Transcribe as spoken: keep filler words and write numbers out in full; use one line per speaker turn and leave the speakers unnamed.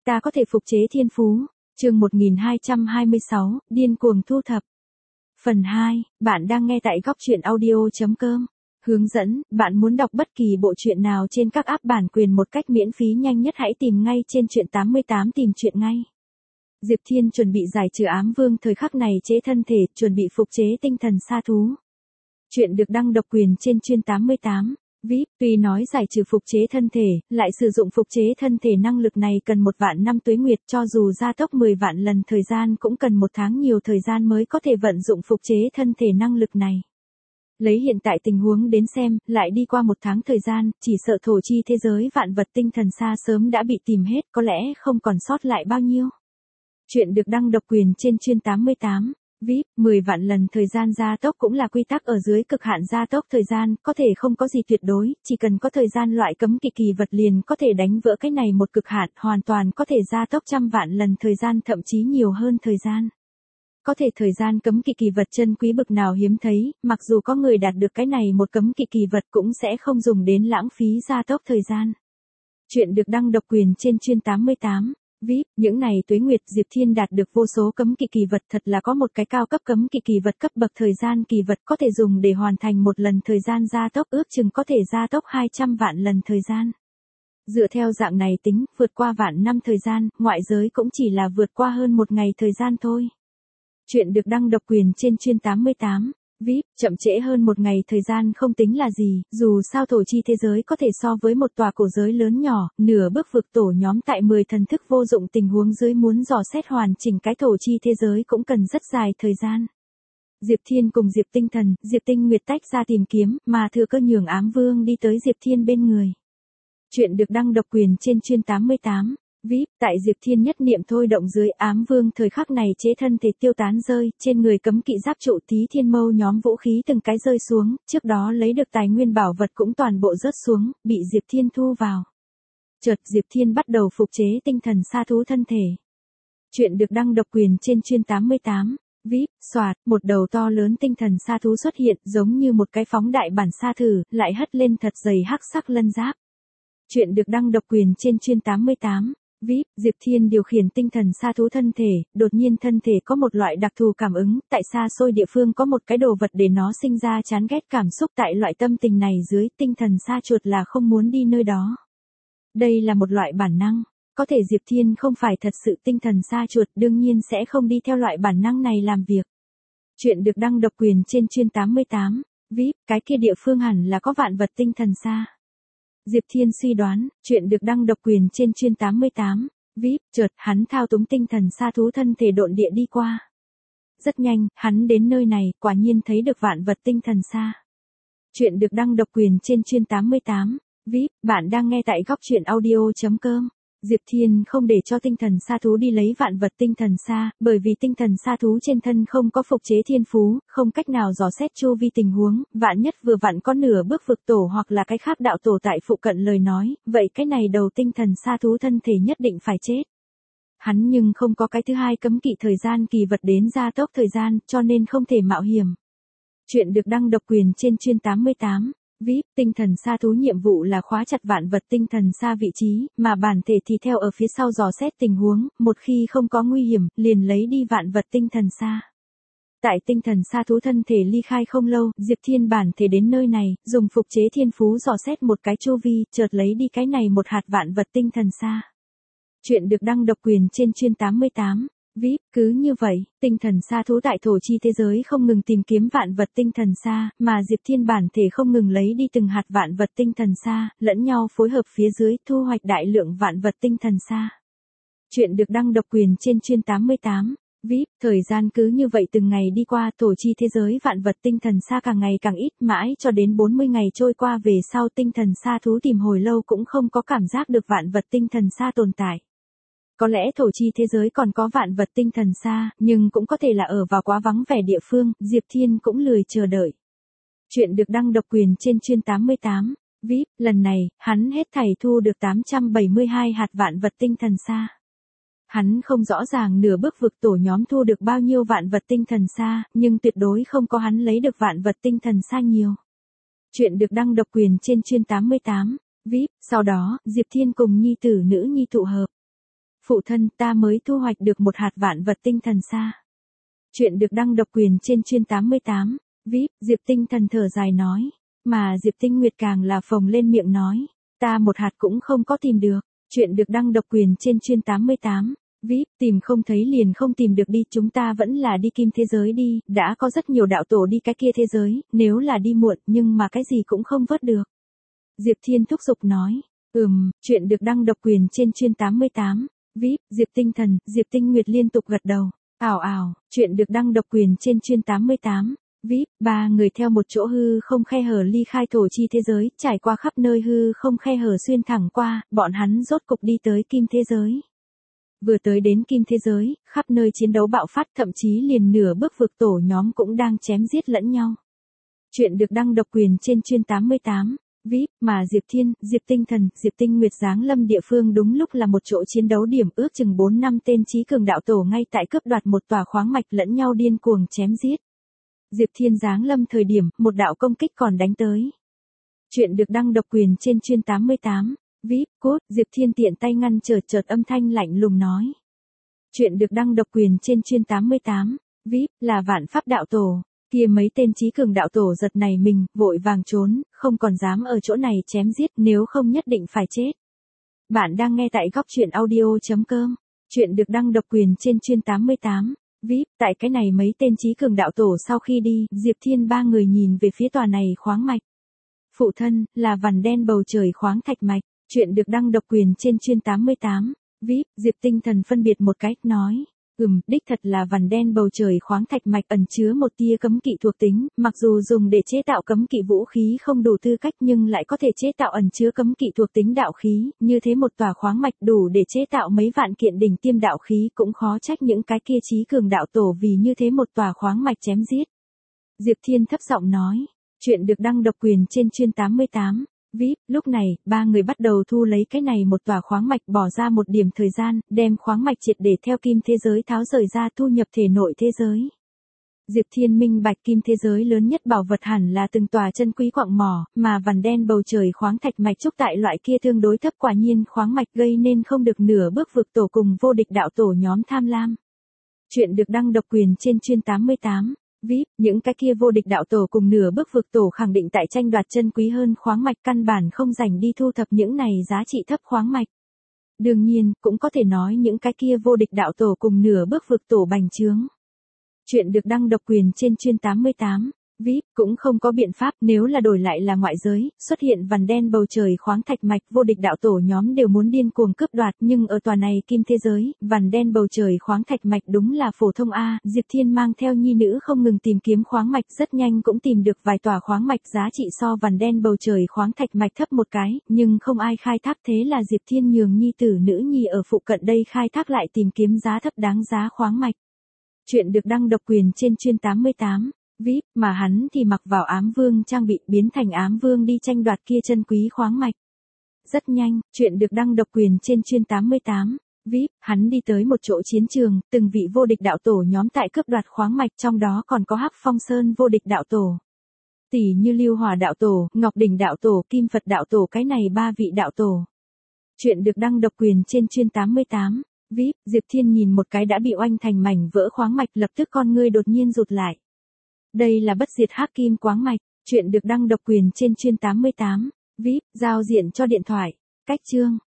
Ta có thể phục chế thiên phú. Chương một nghìn hai trăm hai mươi sáu, điên cuồng thu thập. Phần hai, bạn đang nghe tại góc truyện audio chấm com. Hướng dẫn, bạn muốn đọc bất kỳ bộ truyện nào trên các app bản quyền một cách miễn phí nhanh nhất hãy tìm ngay trên truyện tám mươi tám tìm truyện ngay. Diệp Thiên chuẩn bị giải trừ ám vương thời khắc này chế thân thể, chuẩn bị phục chế tinh thần sa thú. Chuyện được đăng độc quyền trên chuyên tám mươi tám. vê i pê, tuy nói giải trừ phục chế thân thể, lại sử dụng phục chế thân thể năng lực này cần một vạn năm tuế nguyệt, cho dù gia tốc mười vạn lần thời gian cũng cần một tháng nhiều thời gian mới có thể vận dụng phục chế thân thể năng lực này. Lấy hiện tại tình huống đến xem, lại đi qua một tháng thời gian, chỉ sợ thổ chi thế giới vạn vật tinh thần xa sớm đã bị tìm hết, có lẽ không còn sót lại bao nhiêu. Chuyện được đăng độc quyền trên chuyên tám mươi tám. vê i pê, mười vạn lần thời gian gia tốc cũng là quy tắc ở dưới cực hạn gia tốc thời gian, có thể không có gì tuyệt đối, chỉ cần có thời gian loại cấm kỵ kỳ vật liền có thể đánh vỡ cái này một cực hạn, hoàn toàn có thể gia tốc trăm vạn lần thời gian thậm chí nhiều hơn thời gian. Có thể thời gian cấm kỵ kỳ vật chân quý bực nào hiếm thấy, mặc dù có người đạt được cái này một cấm kỵ kỳ vật cũng sẽ không dùng đến lãng phí gia tốc thời gian. Chuyện được đăng độc quyền trên chuyên tám mươi tám. vê i pê, những này tuế nguyệt Diệp Thiên đạt được vô số cấm kỵ kỳ vật, thật là có một cái cao cấp cấm kỵ kỳ vật cấp bậc thời gian kỳ vật có thể dùng để hoàn thành một lần thời gian gia tốc, ước chừng có thể gia tốc hai trăm vạn lần thời gian. Dựa theo dạng này tính, vượt qua vạn năm thời gian, ngoại giới cũng chỉ là vượt qua hơn một ngày thời gian thôi. Chuyện được đăng độc quyền trên chuyên tám mươi tám. vê i pê, chậm trễ hơn một ngày thời gian không tính là gì, dù sao thổ chi thế giới có thể so với một tòa cổ giới lớn nhỏ, nửa bước vực tổ nhóm tại mười thần thức vô dụng tình huống dưới muốn dò xét hoàn chỉnh cái thổ chi thế giới cũng cần rất dài thời gian. Diệp Thiên cùng Diệp Tinh Thần, Diệp Tinh Nguyệt tách ra tìm kiếm, mà thừa cơ nhường ám vương đi tới Diệp Thiên bên người. Chuyện được đăng độc quyền trên chuyên tám mươi tám. vê i pê, tại Diệp Thiên nhất niệm thôi động dưới ám vương thời khắc này chế thân thể tiêu tán rơi, trên người cấm kỵ giáp trụ tí thiên mâu nhóm vũ khí từng cái rơi xuống, trước đó lấy được tài nguyên bảo vật cũng toàn bộ rớt xuống, bị Diệp Thiên thu vào. Chợt Diệp Thiên bắt đầu phục chế tinh thần sa thú thân thể. Chuyện được đăng độc quyền trên chuyên tám mươi tám. vê i pê, xoạt, một đầu to lớn tinh thần sa thú xuất hiện giống như một cái phóng đại bản sa thử, lại hất lên thật dày hắc sắc lân giáp. Chuyện được đăng độc quyền trên chuyên tám mươi tám. vê i pê, Diệp Thiên điều khiển tinh thần sa thú thân thể, đột nhiên thân thể có một loại đặc thù cảm ứng, tại xa xôi địa phương có một cái đồ vật để nó sinh ra chán ghét cảm xúc, tại loại tâm tình này dưới, tinh thần sa chuột là không muốn đi nơi đó. Đây là một loại bản năng, có thể Diệp Thiên không phải thật sự tinh thần sa chuột, đương nhiên sẽ không đi theo loại bản năng này làm việc. Chuyện được đăng độc quyền trên chuyên tám mươi tám. vê i pê, cái kia địa phương hẳn là có vạn vật tinh thần sa. Diệp Thiên suy đoán, chuyện được đăng độc quyền trên chuyên tám mươi tám. vê i pê, chợt, hắn thao túng tinh thần sa thú thân thể độn địa đi qua. Rất nhanh, hắn đến nơi này, quả nhiên thấy được vạn vật tinh thần sa. Chuyện được đăng độc quyền trên chuyên tám mươi tám. vê i pê, bạn đang nghe tại góc truyện audio chấm com. Diệp Thiên không để cho tinh thần sa thú đi lấy vạn vật tinh thần sa, bởi vì tinh thần sa thú trên thân không có phục chế thiên phú, không cách nào dò xét chu vi tình huống, vạn nhất vừa vặn có nửa bước vực tổ hoặc là cái khác đạo tổ tại phụ cận lời nói, vậy cái này đầu tinh thần sa thú thân thể nhất định phải chết. Hắn nhưng không có cái thứ hai cấm kỵ thời gian kỳ vật đến gia tốc thời gian, cho nên không thể mạo hiểm. Chuyện được đăng độc quyền trên chuyên tám mươi tám. vê i pê, tinh thần sa thú nhiệm vụ là khóa chặt vạn vật tinh thần sa vị trí, mà bản thể thì theo ở phía sau dò xét tình huống, một khi không có nguy hiểm, liền lấy đi vạn vật tinh thần sa. Tại tinh thần sa thú thân thể ly khai không lâu, Diệp Thiên bản thể đến nơi này, dùng phục chế thiên phú dò xét một cái chu vi, chợt lấy đi cái này một hạt vạn vật tinh thần sa. Chuyện được đăng độc quyền trên chuyên tám mươi tám. vê i pê, cứ như vậy, tinh thần sa thú tại thổ chi thế giới không ngừng tìm kiếm vạn vật tinh thần sa, mà Diệp Thiên bản thể không ngừng lấy đi từng hạt vạn vật tinh thần sa, lẫn nhau phối hợp phía dưới, thu hoạch đại lượng vạn vật tinh thần sa. Chuyện được đăng độc quyền trên chuyên tám mươi tám. vê i pê, thời gian cứ như vậy từng ngày đi qua, thổ chi thế giới vạn vật tinh thần sa càng ngày càng ít, mãi cho đến bốn mươi ngày trôi qua về sau tinh thần sa thú tìm hồi lâu cũng không có cảm giác được vạn vật tinh thần sa tồn tại. Có lẽ thổ chi thế giới còn có vạn vật tinh thần sa, nhưng cũng có thể là ở vào quá vắng vẻ địa phương, Diệp Thiên cũng lười chờ đợi. Chuyện được đăng độc quyền trên chuyên tám mươi tám. vê i pê, lần này, hắn hết thảy thu được tám trăm bảy mươi hai hạt vạn vật tinh thần sa. Hắn không rõ ràng nửa bước vực tổ nhóm thu được bao nhiêu vạn vật tinh thần sa, nhưng tuyệt đối không có hắn lấy được vạn vật tinh thần sa nhiều. Chuyện được đăng độc quyền trên chuyên tám mươi tám. vê i pê, sau đó, Diệp Thiên cùng nhi tử nữ nhi tụ hợp. Phụ thân, ta mới thu hoạch được một hạt vạn vật tinh thần xa. Chuyện được đăng độc quyền trên chuyên tám mươi tám. vê i pê, Diệp Tinh Thần thở dài nói. Mà Diệp Tinh Nguyệt càng là phồng lên miệng nói. Ta một hạt cũng không có tìm được. Chuyện được đăng độc quyền trên chuyên tám mươi tám. vê i pê, tìm không thấy liền không tìm được đi. Chúng ta vẫn là đi kim thế giới đi. Đã có rất nhiều đạo tổ đi cái kia thế giới. Nếu là đi muộn nhưng mà cái gì cũng không vớt được. Diệp Thiên thúc giục nói. Ừm, chuyện được đăng độc quyền trên chuyên tám mươi tám. vê i pê, Diệp Tinh Thần, Diệp Tinh Nguyệt liên tục gật đầu. Ảo ảo, chuyện được đăng độc quyền trên chuyên tám mươi tám. vê i pê, ba người theo một chỗ hư không khe hở ly khai thổ chi thế giới, trải qua khắp nơi hư không khe hở xuyên thẳng qua, bọn hắn rốt cục đi tới kim thế giới. Vừa tới đến kim thế giới, khắp nơi chiến đấu bạo phát, thậm chí liền nửa bước vực tổ nhóm cũng đang chém giết lẫn nhau. Chuyện được đăng độc quyền trên chuyên tám mươi tám. vê i pê, mà Diệp Thiên, Diệp Tinh Thần, Diệp Tinh Nguyệt giáng lâm địa phương đúng lúc là một chỗ chiến đấu điểm, ước chừng bốn năm tên trí cường đạo tổ ngay tại cướp đoạt một tòa khoáng mạch lẫn nhau điên cuồng chém giết. Diệp Thiên giáng lâm thời điểm, một đạo công kích còn đánh tới. Chuyện được đăng độc quyền trên chuyên tám mươi tám. vê i pê, cốt, Diệp Thiên tiện tay ngăn chợt chợt âm thanh lạnh lùng nói. Chuyện được đăng độc quyền trên chuyên tám mươi tám. vê i pê, là Vạn Pháp đạo tổ. Kia mấy tên trí cường đạo tổ giật này mình, vội vàng trốn, không còn dám ở chỗ này chém giết, nếu không nhất định phải chết. Bạn đang nghe tại góc truyện audio chấm com. Chuyện được đăng độc quyền trên chuyên tám mươi tám. vê i pê, tại cái này mấy tên trí cường đạo tổ sau khi đi, Diệp Thiên ba người nhìn về phía tòa này khoáng mạch. Phụ thân, là vằn đen bầu trời khoáng thạch mạch. Chuyện được đăng độc quyền trên chuyên tám mươi tám. vê i pê, Diệp Tinh Thần phân biệt một cách nói. Ừm, đích thật là vằn đen bầu trời khoáng thạch mạch ẩn chứa một tia cấm kỵ thuộc tính, mặc dù dùng để chế tạo cấm kỵ vũ khí không đủ tư cách nhưng lại có thể chế tạo ẩn chứa cấm kỵ thuộc tính đạo khí, như thế một tòa khoáng mạch đủ để chế tạo mấy vạn kiện đỉnh tiêm đạo khí, cũng khó trách những cái kia trí cường đạo tổ vì như thế một tòa khoáng mạch chém giết. Diệp Thiên thấp giọng nói, chuyện được đăng độc quyền trên chuyên tám mươi tám. vê i pê, lúc này, ba người bắt đầu thu lấy cái này một tòa khoáng mạch, bỏ ra một điểm thời gian, đem khoáng mạch triệt để theo kim thế giới tháo rời ra thu nhập thể nội thế giới. Diệp Thiên minh bạch kim thế giới lớn nhất bảo vật hẳn là từng tòa chân quý quặng mỏ, mà vằn đen bầu trời khoáng thạch mạch trúc tại loại kia tương đối thấp, quả nhiên khoáng mạch gây nên không được nửa bước vực tổ cùng vô địch đạo tổ nhóm tham lam. Chuyện được đăng độc quyền trên chuyên tám mươi tám. vê i pê, những cái kia vô địch đạo tổ cùng nửa bước vực tổ khẳng định tại tranh đoạt chân quý hơn khoáng mạch, căn bản không dành đi thu thập những này giá trị thấp khoáng mạch. Đương nhiên, cũng có thể nói những cái kia vô địch đạo tổ cùng nửa bước vực tổ bành trướng. Chuyện được đăng độc quyền trên chuyên tám mươi tám. vê i pê, cũng không có biện pháp, nếu là đổi lại là ngoại giới, xuất hiện vằn đen bầu trời khoáng thạch mạch, vô địch đạo tổ nhóm đều muốn điên cuồng cướp đoạt, nhưng ở tòa này kim thế giới, vằn đen bầu trời khoáng thạch mạch đúng là phổ thông a. Diệp Thiên mang theo nhi nữ không ngừng tìm kiếm khoáng mạch, rất nhanh cũng tìm được vài tòa khoáng mạch giá trị so vằn đen bầu trời khoáng thạch mạch thấp một cái, nhưng không ai khai thác, thế là Diệp Thiên nhường nhi tử nữ nhi ở phụ cận đây khai thác lại tìm kiếm giá thấp đáng giá khoáng mạch. Chuyện được đăng độc quyền trên chuyên tám mươi tám. vê i pê, mà hắn thì mặc vào ám vương trang bị, biến thành ám vương đi tranh đoạt kia chân quý khoáng mạch. Rất nhanh, chuyện được đăng độc quyền trên chuyên tám mươi tám. vê i pê, hắn đi tới một chỗ chiến trường, từng vị vô địch đạo tổ nhóm tại cướp đoạt khoáng mạch, trong đó còn có Hắc Phong Sơn vô địch đạo tổ. Tỷ như Lưu Hỏa đạo tổ, Ngọc Đỉnh đạo tổ, Kim Phật đạo tổ, cái này ba vị đạo tổ. Chuyện được đăng độc quyền trên chuyên tám mươi tám. vê i pê, Diệp Thiên nhìn một cái đã bị oanh thành mảnh vỡ khoáng mạch, lập tức con ngươi đột nhiên rụt lại. Đây là bất diệt hắc kim quáng mạch. Chuyện được đăng độc quyền trên chuyên tám mươi tám. vê i pê, giao diện cho điện thoại. Cách chương.